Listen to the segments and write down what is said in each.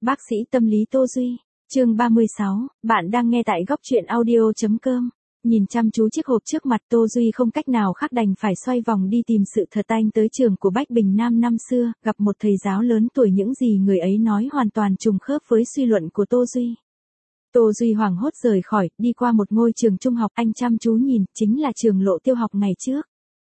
Bác sĩ tâm lý Tô Duy, chương 36, bạn đang nghe tại góc truyện audio.com. Nhìn chăm chú chiếc hộp trước mặt Tô Duy không cách nào khác đành phải xoay vòng đi tìm sự thật. Anh tới trường của Bách Bình Nam năm xưa, gặp một thầy giáo lớn tuổi, những gì người ấy nói hoàn toàn trùng khớp với suy luận của Tô Duy. Tô Duy hoảng hốt rời khỏi, đi qua một ngôi trường trung học, anh chăm chú nhìn, chính là trường Lộ Tiêu học ngày trước.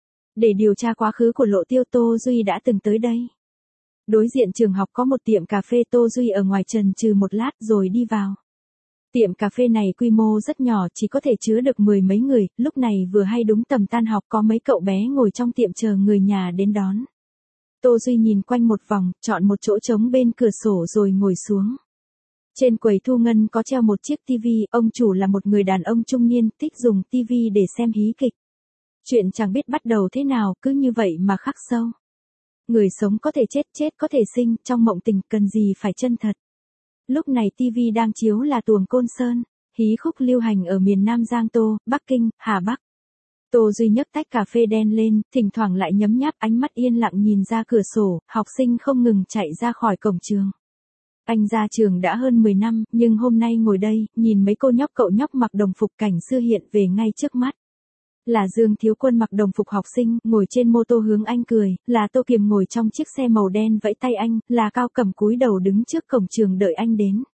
Để điều tra quá khứ của Lộ Tiêu, Tô Duy đã từng tới đây. Đối diện trường học có một tiệm cà phê, Tô Duy ở ngoài chần chừ một lát rồi đi vào. Tiệm cà phê này quy mô rất nhỏ, chỉ có thể chứa được 10 mấy người, lúc này vừa hay đúng tầm tan học, có mấy cậu bé ngồi trong tiệm chờ người nhà đến đón. Tô Duy nhìn quanh một vòng, chọn một chỗ trống bên cửa sổ rồi ngồi xuống. Trên quầy thu ngân có treo một chiếc tivi, ông chủ là một người đàn ông trung niên, thích dùng tivi để xem hí kịch. Chuyện chẳng biết bắt đầu thế nào, cứ như vậy mà khắc sâu. Người sống có thể chết, chết có thể sinh, trong mộng tình cần gì phải chân thật. Lúc này TV đang chiếu là Tuồng Côn Sơn, hí khúc lưu hành ở miền Nam Giang Tô, Bắc Kinh, Hà Bắc. Tô Duy nhấc tách cà phê đen lên, thỉnh thoảng lại nhấm nháp, ánh mắt yên lặng nhìn ra cửa sổ, học sinh không ngừng chạy ra khỏi cổng trường. Anh ra trường đã hơn 10 năm, nhưng hôm nay ngồi đây, nhìn mấy cô nhóc cậu nhóc mặc đồng phục, cảnh xưa hiện về ngay trước mắt. Là Dương Thiếu Quân mặc đồng phục học sinh, ngồi trên mô tô hướng anh cười, là Tô Kiềm ngồi trong chiếc xe màu đen vẫy tay anh, là Cao Cẩm cúi đầu đứng trước cổng trường đợi anh đến.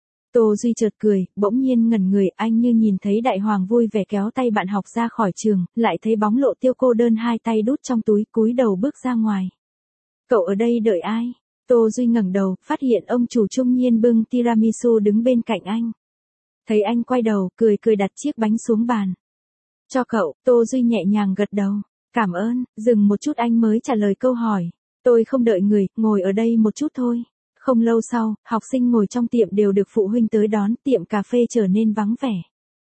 Tô Duy chợt cười, bỗng nhiên ngẩn người, anh như nhìn thấy đại hoàng vui vẻ kéo tay bạn học ra khỏi trường, lại thấy bóng Lộ Tiêu cô đơn hai tay đút trong túi, cúi đầu bước ra ngoài. Cậu ở đây đợi ai? Tô Duy ngẩng đầu, phát hiện ông chủ trung niên bưng tiramisu đứng bên cạnh anh. Thấy anh quay đầu, cười cười đặt chiếc bánh xuống bàn. Cho cậu, Tô Duy nhẹ nhàng gật đầu. Cảm ơn, dừng một chút anh mới trả lời câu hỏi. Tôi không đợi người, ngồi ở đây một chút thôi. Không lâu sau, học sinh ngồi trong tiệm đều được phụ huynh tới đón, tiệm cà phê trở nên vắng vẻ.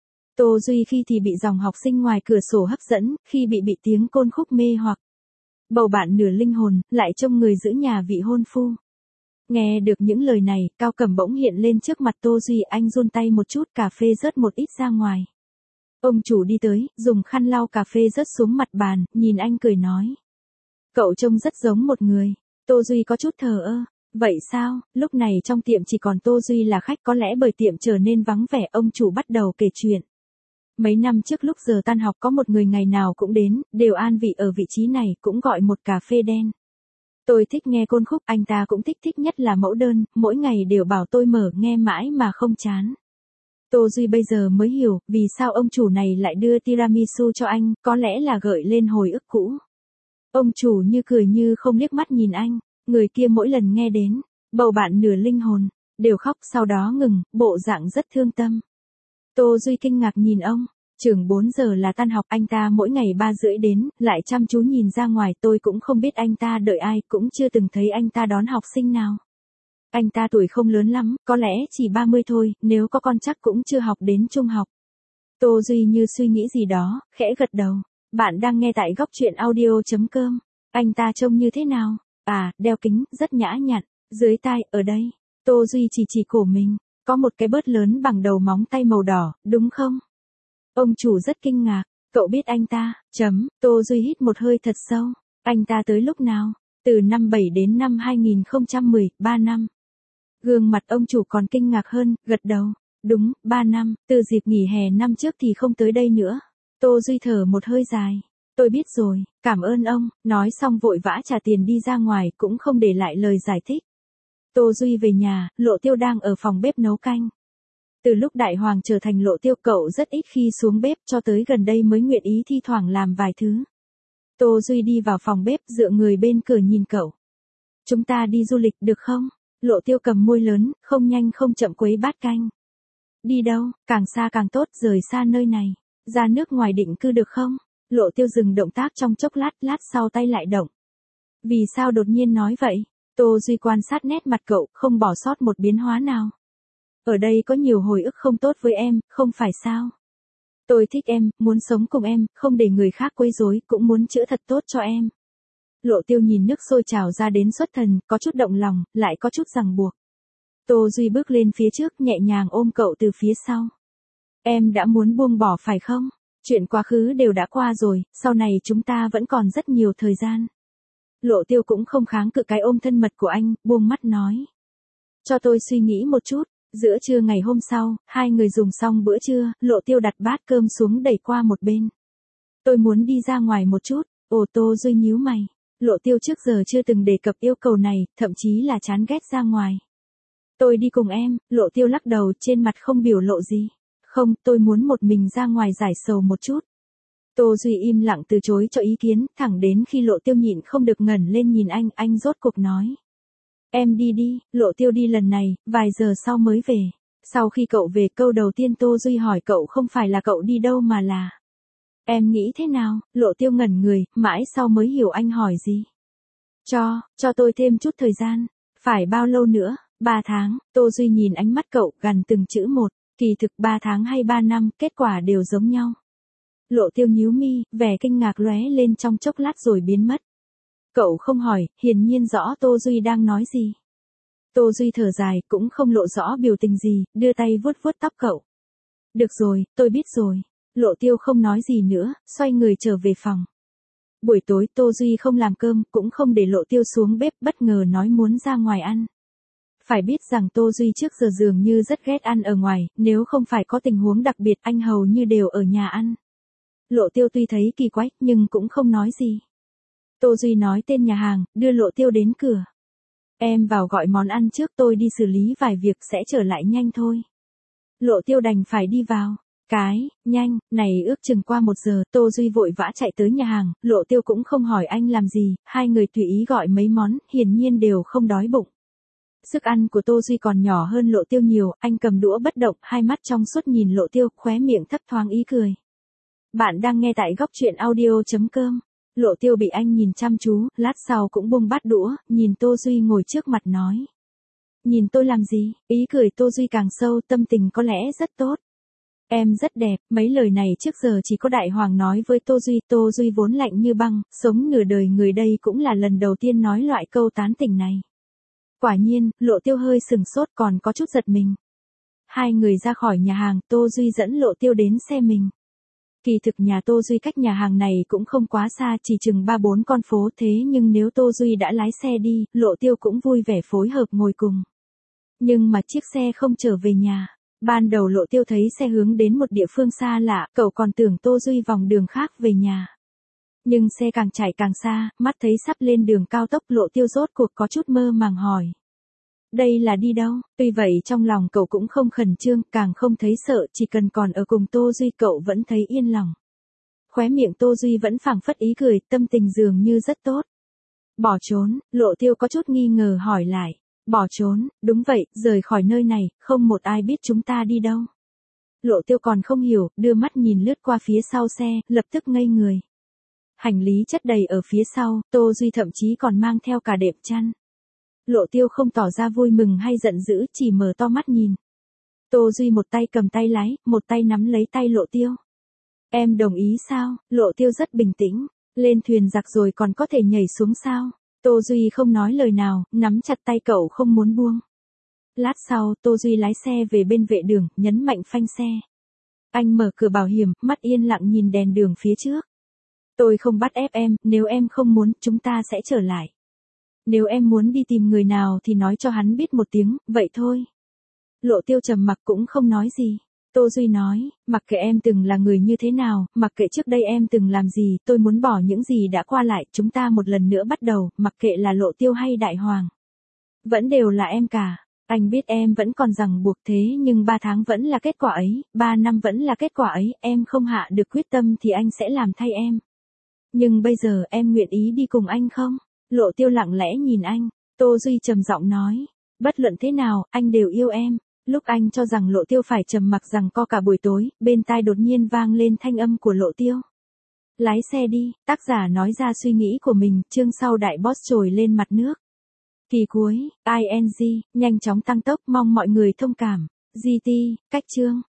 Tô Duy khi thì bị dòng học sinh ngoài cửa sổ hấp dẫn, khi bị tiếng côn khúc mê hoặc. Bầu bạn nửa linh hồn, lại trông người giữ nhà vị hôn phu. Nghe được những lời này, Cao Cẩm bỗng hiện lên trước mặt Tô Duy, anh run tay một chút, cà phê rớt một ít ra ngoài. Ông chủ đi tới, dùng khăn lau cà phê rớt xuống mặt bàn, nhìn anh cười nói. Cậu trông rất giống một người. Tô Duy có chút thờ ơ. Vậy sao, lúc này trong tiệm chỉ còn Tô Duy là khách, có lẽ bởi tiệm trở nên vắng vẻ, ông chủ bắt đầu kể chuyện. Mấy năm trước lúc giờ tan học có một người ngày nào cũng đến, đều an vị ở vị trí này, cũng gọi một cà phê đen. Tôi thích nghe côn khúc, anh ta cũng thích nhất là mẫu đơn, mỗi ngày đều bảo tôi mở nghe mãi mà không chán. Tô Duy bây giờ mới hiểu, vì sao ông chủ này lại đưa tiramisu cho anh, có lẽ là gợi lên hồi ức cũ. Ông chủ như cười như không liếc mắt nhìn anh, người kia mỗi lần nghe đến, bầu bạn nửa linh hồn, đều khóc, sau đó ngừng, bộ dạng rất thương tâm. Tô Duy kinh ngạc nhìn ông, trường 4 giờ là tan học, anh ta mỗi ngày 3 rưỡi đến, lại chăm chú nhìn ra ngoài, tôi cũng không biết anh ta đợi ai, cũng chưa từng thấy anh ta đón học sinh nào. Anh ta tuổi không lớn lắm, có lẽ chỉ 30 thôi, nếu có con chắc cũng chưa học đến trung học. Tô Duy như suy nghĩ gì đó, khẽ gật đầu. Bạn đang nghe tại góc truyện audio.com. Anh ta trông như thế nào? À, đeo kính, rất nhã nhặn. Dưới tai, ở đây. Tô Duy chỉ cổ mình. Có một cái bớt lớn bằng đầu móng tay màu đỏ, đúng không? Ông chủ rất kinh ngạc. Cậu biết anh ta? Tô Duy hít một hơi thật sâu. Anh ta tới lúc nào? Từ năm 7 đến năm 2010, 3 năm. Gương mặt ông chủ còn kinh ngạc hơn, gật đầu. Đúng, 3 năm, từ dịp nghỉ hè năm trước thì không tới đây nữa. Tô Duy thở một hơi dài. Tôi biết rồi, cảm ơn ông, nói xong vội vã trả tiền đi ra ngoài, cũng không để lại lời giải thích. Tô Duy về nhà, Lộ Tiêu đang ở phòng bếp nấu canh. Từ lúc Đại Hoàng trở thành Lộ Tiêu, cậu rất ít khi xuống bếp, cho tới gần đây mới nguyện ý thi thoảng làm vài thứ. Tô Duy đi vào phòng bếp, dựa người bên cửa nhìn cậu. Chúng ta đi du lịch được không? Lộ Tiêu cầm môi lớn, không nhanh không chậm quấy bát canh. Đi đâu, càng xa càng tốt, rời xa nơi này. Ra nước ngoài định cư được không? Lộ Tiêu dừng động tác trong chốc lát, lát sau tay lại động. Vì sao đột nhiên nói vậy? Tô Duy quan sát nét mặt cậu, không bỏ sót một biến hóa nào. Ở đây có nhiều hồi ức không tốt với em, không phải sao? Tôi thích em, muốn sống cùng em, không để người khác quấy rối, cũng muốn chữa thật tốt cho em. Lộ Tiêu nhìn nước sôi trào ra đến xuất thần, có chút động lòng, lại có chút ràng buộc. Tô Duy bước lên phía trước, nhẹ nhàng ôm cậu từ phía sau. Em đã muốn buông bỏ phải không? Chuyện quá khứ đều đã qua rồi, sau này chúng ta vẫn còn rất nhiều thời gian. Lộ Tiêu cũng không kháng cự cái ôm thân mật của anh, buông mắt nói. Cho tôi suy nghĩ một chút. Giữa trưa ngày hôm sau, hai người dùng xong bữa trưa, Lộ Tiêu đặt bát cơm xuống đẩy qua một bên. Tôi muốn đi ra ngoài một chút. Ồ, Tô Duy nhíu mày. Lộ Tiêu trước giờ chưa từng đề cập yêu cầu này, thậm chí là chán ghét ra ngoài. Tôi đi cùng em. Lộ Tiêu lắc đầu, trên mặt không biểu lộ gì. Không, tôi muốn một mình ra ngoài giải sầu một chút. Tô Duy im lặng từ chối cho ý kiến, thẳng đến khi Lộ Tiêu nhịn không được ngẩng lên nhìn anh rốt cuộc nói. Em đi đi. Lộ Tiêu đi lần này, vài giờ sau mới về. Sau khi cậu về, câu đầu tiên Tô Duy hỏi cậu không phải là cậu đi đâu mà là. Em nghĩ thế nào? Lộ Tiêu ngẩn người, mãi sau mới hiểu anh hỏi gì. Cho tôi thêm chút thời gian. Phải bao lâu nữa? 3 tháng. Tô Duy nhìn ánh mắt cậu, gần từng chữ một. Kỳ thực 3 tháng hay 3 năm, kết quả đều giống nhau. Lộ Tiêu nhíu mi, vẻ kinh ngạc lóe lên trong chốc lát rồi biến mất. Cậu không hỏi, hiển nhiên rõ Tô Duy đang nói gì. Tô Duy thở dài, cũng không lộ rõ biểu tình gì, đưa tay vuốt vuốt tóc cậu. Được rồi, tôi biết rồi. Lộ Tiêu không nói gì nữa, xoay người trở về phòng. Buổi tối Tô Duy không làm cơm, cũng không để Lộ Tiêu xuống bếp, bất ngờ nói muốn ra ngoài ăn. Phải biết rằng Tô Duy trước giờ dường như rất ghét ăn ở ngoài, nếu không phải có tình huống đặc biệt anh hầu như đều ở nhà ăn. Lộ Tiêu tuy thấy kỳ quái, nhưng cũng không nói gì. Tô Duy nói tên nhà hàng, đưa Lộ Tiêu đến cửa. Em vào gọi món ăn trước, tôi đi xử lý vài việc sẽ trở lại nhanh thôi. Lộ Tiêu đành phải đi vào. Nhanh, này ước chừng qua 1 giờ, Tô Duy vội vã chạy tới nhà hàng, Lộ Tiêu cũng không hỏi anh làm gì, hai người tùy ý gọi mấy món, hiển nhiên đều không đói bụng. Sức ăn của Tô Duy còn nhỏ hơn Lộ Tiêu nhiều, anh cầm đũa bất động, hai mắt trong suốt nhìn Lộ Tiêu, khóe miệng thấp thoáng ý cười. Bạn đang nghe tại góc truyện audio.com. Lộ Tiêu bị anh nhìn chăm chú, lát sau cũng buông bát đũa, nhìn Tô Duy ngồi trước mặt nói. Nhìn tôi làm gì? Ý cười Tô Duy càng sâu, tâm tình có lẽ rất tốt. Em rất đẹp, mấy lời này trước giờ chỉ có Đại Hoàng nói với Tô Duy vốn lạnh như băng, sống nửa đời người đây cũng là lần đầu tiên nói loại câu tán tỉnh này. Quả nhiên, Lộ Tiêu hơi sừng sốt còn có chút giật mình. Hai người ra khỏi nhà hàng, Tô Duy dẫn Lộ Tiêu đến xe mình. Kỳ thực nhà Tô Duy cách nhà hàng này cũng không quá xa, chỉ chừng 3-4 con phố, thế nhưng nếu Tô Duy đã lái xe đi, Lộ Tiêu cũng vui vẻ phối hợp ngồi cùng. Nhưng mà chiếc xe không trở về nhà. Ban đầu Lộ Tiêu thấy xe hướng đến một địa phương xa lạ, cậu còn tưởng Tô Duy vòng đường khác về nhà. Nhưng xe càng chạy càng xa, mắt thấy sắp lên đường cao tốc, Lộ Tiêu rốt cuộc có chút mơ màng hỏi. Đây là đi đâu? Tuy vậy trong lòng cậu cũng không khẩn trương, càng không thấy sợ, chỉ cần còn ở cùng Tô Duy cậu vẫn thấy yên lòng. Khóe miệng Tô Duy vẫn phảng phất ý cười, tâm tình dường như rất tốt. Bỏ trốn, Lộ Tiêu có chút nghi ngờ hỏi lại. Bỏ trốn, đúng vậy, rời khỏi nơi này, không một ai biết chúng ta đi đâu. Lộ Tiêu còn không hiểu, đưa mắt nhìn lướt qua phía sau xe, lập tức ngây người. Hành lý chất đầy ở phía sau, Tô Duy thậm chí còn mang theo cả đệm chăn. Lộ Tiêu không tỏ ra vui mừng hay giận dữ, chỉ mở to mắt nhìn. Tô Duy một tay cầm tay lái, một tay nắm lấy tay Lộ Tiêu. Em đồng ý sao? Lộ Tiêu rất bình tĩnh. Lên thuyền giặc rồi còn có thể nhảy xuống sao? Tô Duy không nói lời nào, nắm chặt tay cậu không muốn buông. Lát sau, Tô Duy lái xe về bên vệ đường, nhấn mạnh phanh xe. Anh mở cửa bảo hiểm, mắt yên lặng nhìn đèn đường phía trước. Tôi không bắt ép em, nếu em không muốn, chúng ta sẽ trở lại. Nếu em muốn đi tìm người nào thì nói cho hắn biết một tiếng, vậy thôi. Lộ Tiêu trầm mặc cũng không nói gì. Tô Duy nói, mặc kệ em từng là người như thế nào, mặc kệ trước đây em từng làm gì, tôi muốn bỏ những gì đã qua lại, chúng ta một lần nữa bắt đầu, mặc kệ là Lộ Tiêu hay Đại Hoàng. Vẫn đều là em cả. Anh biết em vẫn còn ràng buộc thế nhưng 3 tháng vẫn là kết quả ấy, 3 năm vẫn là kết quả ấy, em không hạ được quyết tâm thì anh sẽ làm thay em. Nhưng bây giờ em nguyện ý đi cùng anh không? Lộ Tiêu lặng lẽ nhìn anh, Tô Duy trầm giọng nói, bất luận thế nào, anh đều yêu em. Lúc anh cho rằng Lộ Tiêu phải trầm mặc rằng co cả buổi tối, bên tai đột nhiên vang lên thanh âm của Lộ Tiêu. Lái xe đi, tác giả nói ra suy nghĩ của mình, chương sau đại boss trồi lên mặt nước. Kỳ cuối, ING, nhanh chóng tăng tốc, mong mọi người thông cảm. GT, cách chương.